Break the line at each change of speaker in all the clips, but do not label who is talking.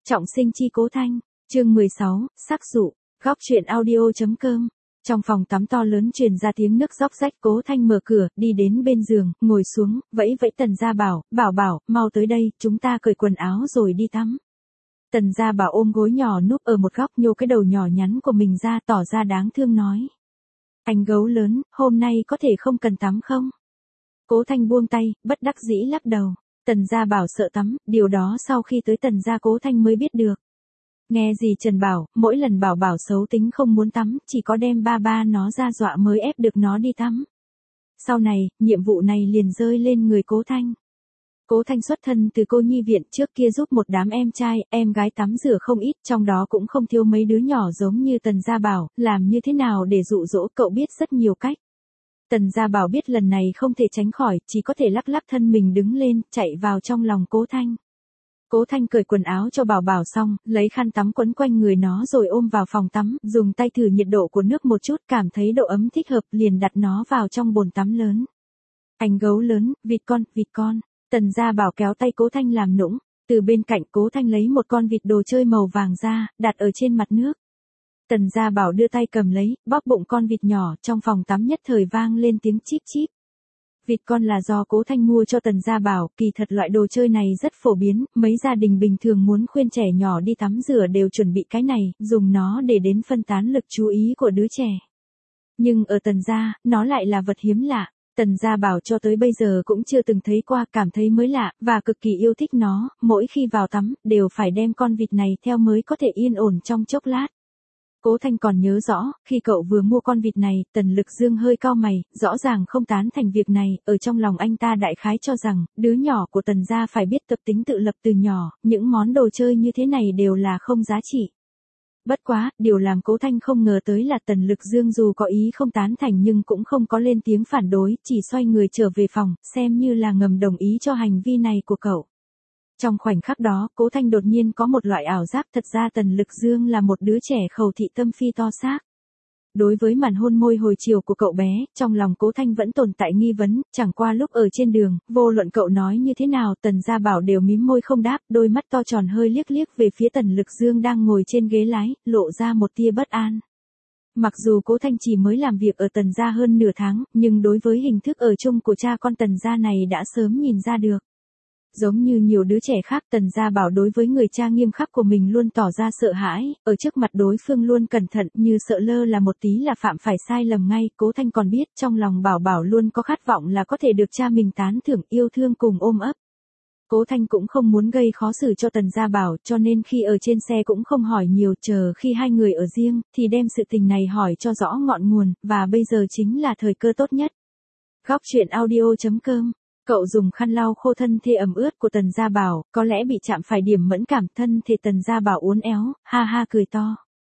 Trọng sinh chi Cố Thanh, chương 16, sắc dụ, góc truyện audio.com. Trong phòng tắm to lớn truyền ra tiếng nước róc rách. Cố Thanh mở cửa, đi đến bên giường, ngồi xuống, vẫy vẫy Tần Gia Bảo, Bảo, mau tới đây, chúng ta cởi quần áo rồi đi tắm. Tần Gia Bảo ôm gối nhỏ núp ở một góc, nhô cái đầu nhỏ nhắn của mình ra, tỏ ra đáng thương nói. Anh gấu lớn, hôm nay có thể không cần tắm không? Cố Thanh buông tay, bất đắc dĩ lắc đầu. Tần Gia Bảo sợ tắm, điều đó sau khi tới Tần Gia Cố Thanh mới biết được. Nghe gì Trần bảo, mỗi lần Bảo xấu tính không muốn tắm, chỉ có đem ba nó ra dọa mới ép được nó đi tắm. Sau này, nhiệm vụ này liền rơi lên người Cố Thanh. Cố Thanh xuất thân từ cô nhi viện, trước kia giúp một đám em trai, em gái tắm rửa không ít, trong đó cũng không thiếu mấy đứa nhỏ giống như Tần Gia Bảo, làm như thế nào để dụ dỗ cậu biết rất nhiều cách. Tần Gia Bảo biết lần này không thể tránh khỏi, chỉ có thể lắc thân mình đứng lên, chạy vào trong lòng Cố Thanh. Cố Thanh cởi quần áo cho Bảo xong, lấy khăn tắm quấn quanh người nó rồi ôm vào phòng tắm, dùng tay thử nhiệt độ của nước một chút, cảm thấy độ ấm thích hợp, liền đặt nó vào trong bồn tắm lớn. Anh gấu lớn, vịt con. Tần Gia Bảo kéo tay Cố Thanh làm nũng, từ bên cạnh Cố Thanh lấy một con vịt đồ chơi màu vàng ra, đặt ở trên mặt nước. Tần Gia Bảo đưa tay cầm lấy, bóp bụng con vịt nhỏ, trong phòng tắm nhất thời vang lên tiếng chíp chíp. Vịt con là do Cố Thanh mua cho Tần Gia Bảo, kỳ thật loại đồ chơi này rất phổ biến, mấy gia đình bình thường muốn khuyên trẻ nhỏ đi tắm rửa đều chuẩn bị cái này, dùng nó để đến phân tán lực chú ý của đứa trẻ. Nhưng ở Tần Gia, nó lại là vật hiếm lạ. Tần Gia Bảo cho tới bây giờ cũng chưa từng thấy qua, cảm thấy mới lạ, và cực kỳ yêu thích nó, mỗi khi vào tắm, đều phải đem con vịt này theo mới có thể yên ổn trong chốc lát. Cố Thanh còn nhớ rõ, khi cậu vừa mua con vịt này, Tần Lực Dương hơi cau mày, rõ ràng không tán thành việc này, ở trong lòng anh ta đại khái cho rằng, đứa nhỏ của Tần gia phải biết tập tính tự lập từ nhỏ, những món đồ chơi như thế này đều là không giá trị. Bất quá, điều làm Cố Thanh không ngờ tới là Tần Lực Dương dù có ý không tán thành nhưng cũng không có lên tiếng phản đối, chỉ xoay người trở về phòng, xem như là ngầm đồng ý cho hành vi này của cậu. Trong khoảnh khắc đó, Cố Thanh đột nhiên có một loại ảo giác, thật ra Tần Lực Dương là một đứa trẻ khẩu thị tâm phi to xác. Đối với màn hôn môi hồi chiều của cậu bé, trong lòng Cố Thanh vẫn tồn tại nghi vấn, chẳng qua lúc ở trên đường, vô luận cậu nói như thế nào Tần Gia Bảo đều mím môi không đáp, đôi mắt to tròn hơi liếc về phía Tần Lực Dương đang ngồi trên ghế lái, lộ ra một tia bất an. Mặc dù Cố Thanh chỉ mới làm việc ở Tần Gia hơn nửa tháng, nhưng đối với hình thức ở chung của cha con Tần Gia này đã sớm nhìn ra được. Giống như nhiều đứa trẻ khác, Tần Gia Bảo đối với người cha nghiêm khắc của mình luôn tỏ ra sợ hãi, ở trước mặt đối phương luôn cẩn thận, như sợ lơ là một tí là phạm phải sai lầm ngay. Cố Thanh còn biết, trong lòng Bảo luôn có khát vọng là có thể được cha mình tán thưởng, yêu thương cùng ôm ấp. Cố Thanh cũng không muốn gây khó xử cho Tần Gia Bảo, cho nên khi ở trên xe cũng không hỏi nhiều, chờ khi hai người ở riêng, thì đem sự tình này hỏi cho rõ ngọn nguồn, và bây giờ chính là thời cơ tốt nhất. Góc truyện audio.com. Cậu dùng khăn lau khô thân thể ẩm ướt của Tần Gia Bảo, có lẽ bị chạm phải điểm mẫn cảm, thân thể Tần Gia Bảo uốn éo, ha cười to.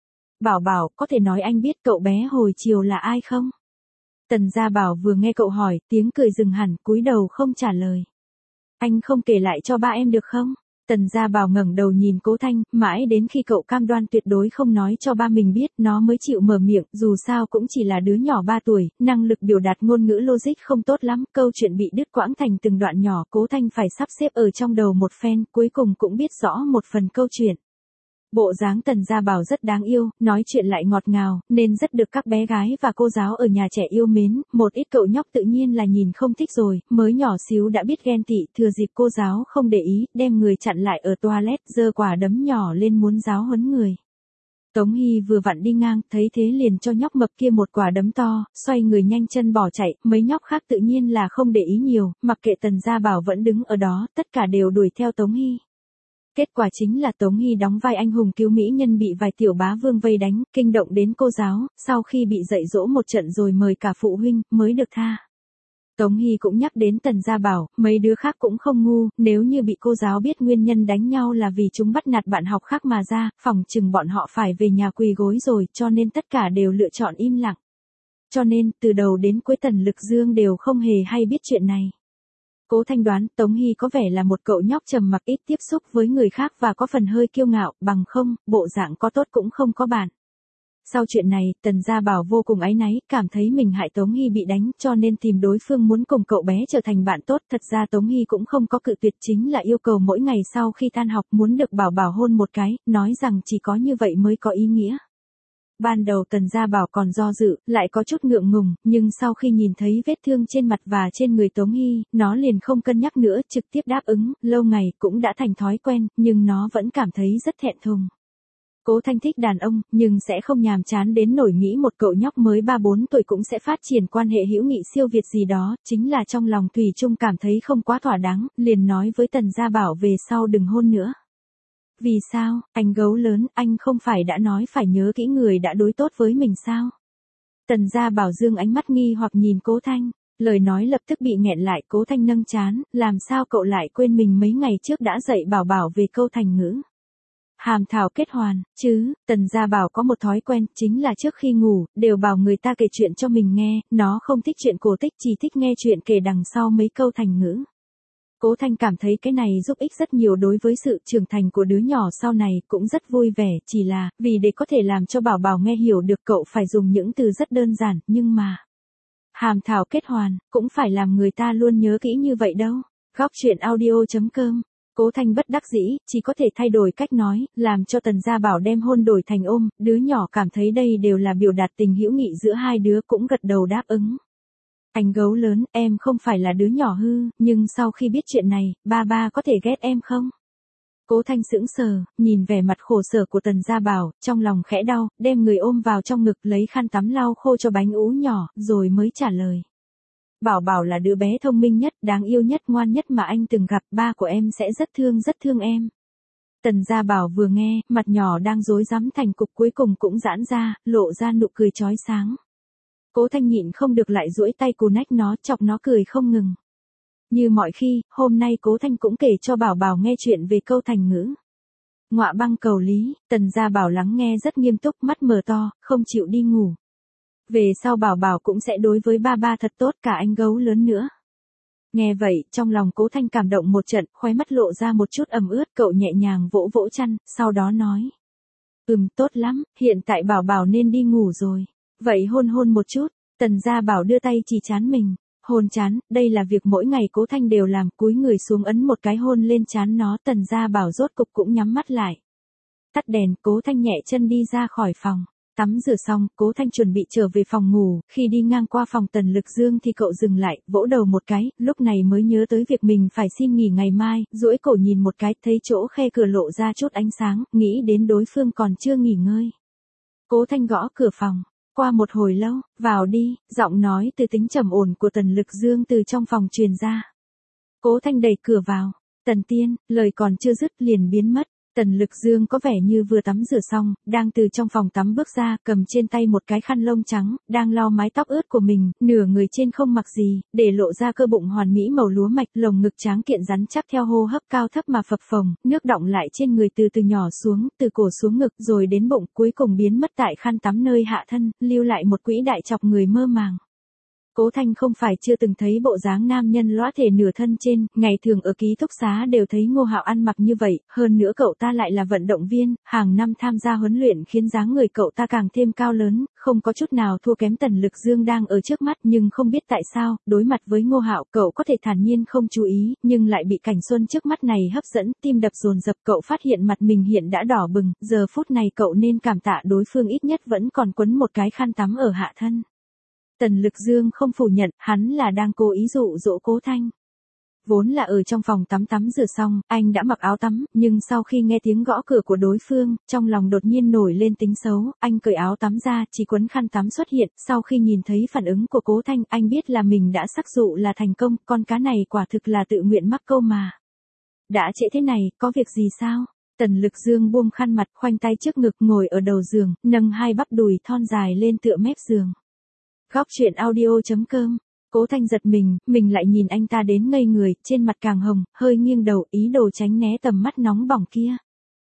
Bảo, có thể nói anh biết cậu bé hồi chiều là ai không? Tần Gia Bảo vừa nghe cậu hỏi, tiếng cười dừng hẳn, cúi đầu không trả lời. Anh không kể lại cho ba em được không? Tần Gia Bảo ngẩng đầu nhìn Cố Thanh, mãi đến khi cậu cam đoan tuyệt đối không nói cho ba mình biết, nó mới chịu mở miệng, dù sao cũng chỉ là đứa nhỏ 3 tuổi, năng lực biểu đạt ngôn ngữ logic không tốt lắm, câu chuyện bị đứt quãng thành từng đoạn nhỏ, Cố Thanh phải sắp xếp ở trong đầu một phen, cuối cùng cũng biết rõ một phần câu chuyện. Bộ dáng Tần Gia Bảo rất đáng yêu, nói chuyện lại ngọt ngào, nên rất được các bé gái và cô giáo ở nhà trẻ yêu mến, một ít cậu nhóc tự nhiên là nhìn không thích rồi, mới nhỏ xíu đã biết ghen tị, thừa dịp cô giáo không để ý, đem người chặn lại ở toilet, giơ quả đấm nhỏ lên muốn giáo huấn người. Tống Hy vừa vặn đi ngang, thấy thế liền cho nhóc mập kia một quả đấm to, xoay người nhanh chân bỏ chạy, mấy nhóc khác tự nhiên là không để ý nhiều, mặc kệ Tần Gia Bảo vẫn đứng ở đó, tất cả đều đuổi theo Tống Hy. Kết quả chính là Tống Hy đóng vai anh hùng cứu mỹ nhân bị vài tiểu bá vương vây đánh, kinh động đến cô giáo, sau khi bị dạy dỗ một trận rồi mời cả phụ huynh, mới được tha. Tống Hy cũng nhắc đến Tần Gia Bảo, mấy đứa khác cũng không ngu, nếu như bị cô giáo biết nguyên nhân đánh nhau là vì chúng bắt nạt bạn học khác mà ra, phỏng chừng bọn họ phải về nhà quỳ gối rồi, cho nên tất cả đều lựa chọn im lặng. Cho nên, từ đầu đến cuối Tần Lực Dương đều không hề hay biết chuyện này. Cố Thanh đoán Tống Hy có vẻ là một cậu nhóc trầm mặc ít tiếp xúc với người khác và có phần hơi kiêu ngạo, bằng không, bộ dạng có tốt cũng không có bạn. Sau chuyện này, Tần Gia Bảo vô cùng áy náy, cảm thấy mình hại Tống Hy bị đánh, cho nên tìm đối phương muốn cùng cậu bé trở thành bạn tốt. Thật ra Tống Hy cũng không có cự tuyệt, chính là yêu cầu mỗi ngày sau khi tan học muốn được Bảo Bảo hôn một cái, nói rằng chỉ có như vậy mới có ý nghĩa. Ban đầu Tần Gia Bảo còn do dự, lại có chút ngượng ngùng, nhưng sau khi nhìn thấy vết thương trên mặt và trên người Tống Hy, nó liền không cân nhắc nữa, trực tiếp đáp ứng. Lâu ngày cũng đã thành thói quen, nhưng nó vẫn cảm thấy rất thẹn thùng. Cố Thanh thích đàn ông, nhưng sẽ không nhàm chán đến nổi nghĩ một cậu nhóc mới 3-4 tuổi cũng sẽ phát triển quan hệ hữu nghị siêu việt gì đó, chính là trong lòng Thủy Chung cảm thấy không quá thỏa đáng, liền nói với Tần Gia Bảo về sau đừng hôn nữa. Vì sao, anh gấu lớn, anh không phải đã nói phải nhớ kỹ người đã đối tốt với mình sao? Tần Gia Bảo dương ánh mắt nghi hoặc nhìn Cố Thanh, lời nói lập tức bị nghẹn lại. Cố Thanh nâng trán, làm sao cậu lại quên mình mấy ngày trước đã dạy Bảo Bảo về câu thành ngữ. Hàm thảo kết hoàn, chứ. Tần Gia Bảo có một thói quen, chính là trước khi ngủ, đều bảo người ta kể chuyện cho mình nghe, nó không thích chuyện cổ tích, chỉ thích nghe chuyện kể đằng sau mấy câu thành ngữ. Cố Thanh cảm thấy cái này giúp ích rất nhiều đối với sự trưởng thành của đứa nhỏ sau này, cũng rất vui vẻ, chỉ là, vì để có thể làm cho Bảo Bảo nghe hiểu được cậu phải dùng những từ rất đơn giản, nhưng mà... Hàm thảo kết hoàn, cũng phải làm người ta luôn nhớ kỹ như vậy đâu. Góc truyện audio.com. Cố Thanh bất đắc dĩ, chỉ có thể thay đổi cách nói, làm cho Tần Gia Bảo đem hôn đổi thành ôm, đứa nhỏ cảm thấy đây đều là biểu đạt tình hữu nghị giữa hai đứa, cũng gật đầu đáp ứng. Anh gấu lớn, em không phải là đứa nhỏ hư, nhưng sau khi biết chuyện này, ba có thể ghét em không? Cố Thanh sững sờ, nhìn vẻ mặt khổ sở của Tần Gia Bảo, trong lòng khẽ đau, đem người ôm vào trong ngực lấy khăn tắm lau khô cho bánh ú nhỏ, rồi mới trả lời. Bảo Bảo là đứa bé thông minh nhất, đáng yêu nhất, ngoan nhất mà anh từng gặp, ba của em sẽ rất thương em. Tần Gia Bảo vừa nghe, mặt nhỏ đang rối rắm thành cục cuối cùng cũng giãn ra, lộ ra nụ cười chói sáng. Cố Thanh nhịn không được lại duỗi tay cù nách nó, chọc nó cười không ngừng. Như mọi khi, hôm nay Cố Thanh cũng kể cho Bảo Bảo nghe chuyện về câu thành ngữ. Ngọa băng cầu lý, Tần Gia Bảo lắng nghe rất nghiêm túc, mắt mở to, không chịu đi ngủ. Về sau Bảo Bảo cũng sẽ đối với ba thật tốt, cả anh gấu lớn nữa. Nghe vậy, trong lòng Cố Thanh cảm động một trận, khóe mắt lộ ra một chút ẩm ướt, cậu nhẹ nhàng vỗ vỗ chăn, sau đó nói. Tốt lắm, hiện tại Bảo Bảo nên đi ngủ rồi. Vậy hôn một chút. Tần Gia Bảo đưa tay chỉ trán mình. Hôn trán, đây là việc mỗi ngày Cố Thanh đều làm, cúi người xuống ấn một cái hôn lên trán nó. Tần Gia Bảo rốt cục cũng nhắm mắt lại. Tắt đèn, Cố Thanh nhẹ chân đi ra khỏi phòng. Tắm rửa xong, Cố Thanh chuẩn bị trở về phòng ngủ, khi đi ngang qua phòng Tần Lực Dương thì cậu dừng lại, vỗ đầu một cái, lúc này mới nhớ tới việc mình phải xin nghỉ ngày mai, duỗi cổ nhìn một cái, thấy chỗ khe cửa lộ ra chút ánh sáng, nghĩ đến đối phương còn chưa nghỉ ngơi. Cố Thanh gõ cửa phòng. Qua một hồi lâu, vào đi, giọng nói từ tính trầm ổn của Tần Lực Dương từ trong phòng truyền ra. Cố Thanh đẩy cửa vào. Tần Tiên, lời còn chưa dứt liền biến mất. Tần Lực Dương có vẻ như vừa tắm rửa xong, đang từ trong phòng tắm bước ra, cầm trên tay một cái khăn lông trắng, đang lau mái tóc ướt của mình, nửa người trên không mặc gì, để lộ ra cơ bụng hoàn mỹ màu lúa mạch, lồng ngực tráng kiện rắn chắc theo hô hấp cao thấp mà phập phồng, nước đọng lại trên người từ từ nhỏ xuống, từ cổ xuống ngực rồi đến bụng, cuối cùng biến mất tại khăn tắm nơi hạ thân, lưu lại một quỹ đại chọc người mơ màng. Cố Thanh không phải chưa từng thấy bộ dáng nam nhân lõa thể nửa thân trên, ngày thường ở ký túc xá đều thấy Ngô Hạo ăn mặc như vậy, hơn nữa cậu ta lại là vận động viên, hàng năm tham gia huấn luyện khiến dáng người cậu ta càng thêm cao lớn, không có chút nào thua kém Tần Lực Dương đang ở trước mắt, nhưng không biết tại sao, đối mặt với Ngô Hạo, cậu có thể thản nhiên không chú ý, nhưng lại bị cảnh xuân trước mắt này hấp dẫn, tim đập dồn dập, cậu phát hiện mặt mình hiện đã đỏ bừng, giờ phút này cậu nên cảm tạ đối phương ít nhất vẫn còn quấn một cái khăn tắm ở hạ thân. Tần Lực Dương không phủ nhận, hắn là đang cố ý dụ dỗ Cố Thanh. Vốn là ở trong phòng tắm rửa xong, anh đã mặc áo tắm, nhưng sau khi nghe tiếng gõ cửa của đối phương, trong lòng đột nhiên nổi lên tính xấu, anh cởi áo tắm ra, chỉ quấn khăn tắm xuất hiện, sau khi nhìn thấy phản ứng của Cố Thanh, anh biết là mình đã sắc dụ là thành công, con cá này quả thực là tự nguyện mắc câu mà. Đã trễ thế này, có việc gì sao? Tần Lực Dương buông khăn mặt, khoanh tay trước ngực ngồi ở đầu giường, nâng hai bắp đùi thon dài lên tựa mép giường. Góc truyện audio.com. Cố Thanh giật mình lại nhìn anh ta đến ngây người, trên mặt càng hồng, hơi nghiêng đầu, ý đồ tránh né tầm mắt nóng bỏng kia.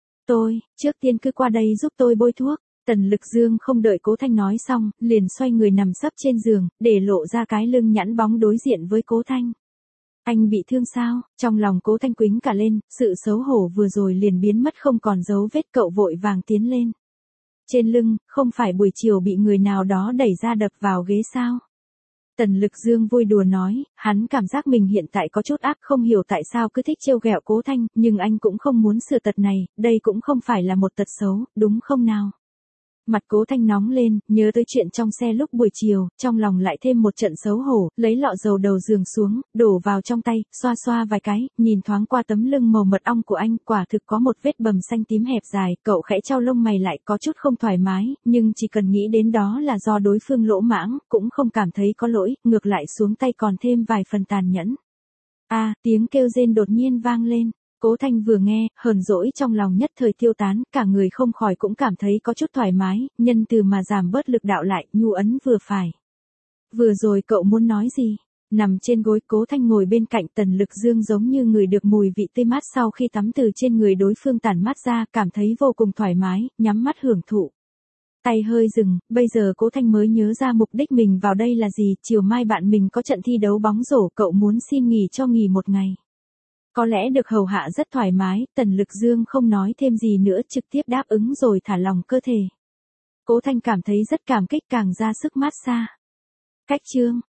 Trước tiên cứ qua đây giúp tôi bôi thuốc. Tần Lực Dương không đợi Cố Thanh nói xong, liền xoay người nằm sấp trên giường, để lộ ra cái lưng nhẵn bóng đối diện với Cố Thanh. Anh bị thương sao? Trong lòng Cố Thanh quĩnh cả lên, sự xấu hổ vừa rồi liền biến mất không còn dấu vết, cậu vội vàng tiến lên. trên lưng, không phải buổi chiều bị người nào đó đẩy ra đập vào ghế sao? Tần Lực Dương vui đùa nói, hắn cảm giác mình hiện tại có chút ác, không hiểu tại sao cứ thích trêu ghẹo Cố Thanh, nhưng anh cũng không muốn sửa tật này, đây cũng không phải là một tật xấu, đúng không nào? Mặt Cố Thanh nóng lên, nhớ tới chuyện trong xe lúc buổi chiều, trong lòng lại thêm một trận xấu hổ, lấy lọ dầu đầu giường xuống, đổ vào trong tay, xoa xoa vài cái, nhìn thoáng qua tấm lưng màu mật ong của anh, quả thực có một vết bầm xanh tím hẹp dài, cậu khẽ chau lông mày lại có chút không thoải mái, nhưng chỉ cần nghĩ đến đó là do đối phương lỗ mãng, cũng không cảm thấy có lỗi, ngược lại xuống tay còn thêm vài phần tàn nhẫn. Tiếng kêu rên đột nhiên vang lên. Cố Thanh vừa nghe, hờn dỗi trong lòng nhất thời tiêu tán, cả người không khỏi cũng cảm thấy có chút thoải mái, nhân từ mà giảm bớt lực đạo lại, nhu ấn vừa phải. Vừa rồi cậu muốn nói gì? Nằm trên gối, Cố Thanh ngồi bên cạnh Tần Lực Dương giống như người được mùi vị tươi mát sau khi tắm từ trên người đối phương tản mát ra, cảm thấy vô cùng thoải mái, nhắm mắt hưởng thụ. Tay hơi dừng, bây giờ Cố Thanh mới nhớ ra mục đích mình vào đây là gì, chiều mai bạn mình có trận thi đấu bóng rổ, cậu muốn xin nghỉ cho nghỉ một ngày. Có lẽ được hầu hạ rất thoải mái, Tần Lực Dương không nói thêm gì nữa, trực tiếp đáp ứng rồi thả lòng cơ thể. Cố Thanh cảm thấy rất cảm kích, càng ra sức mát xa. Cách chương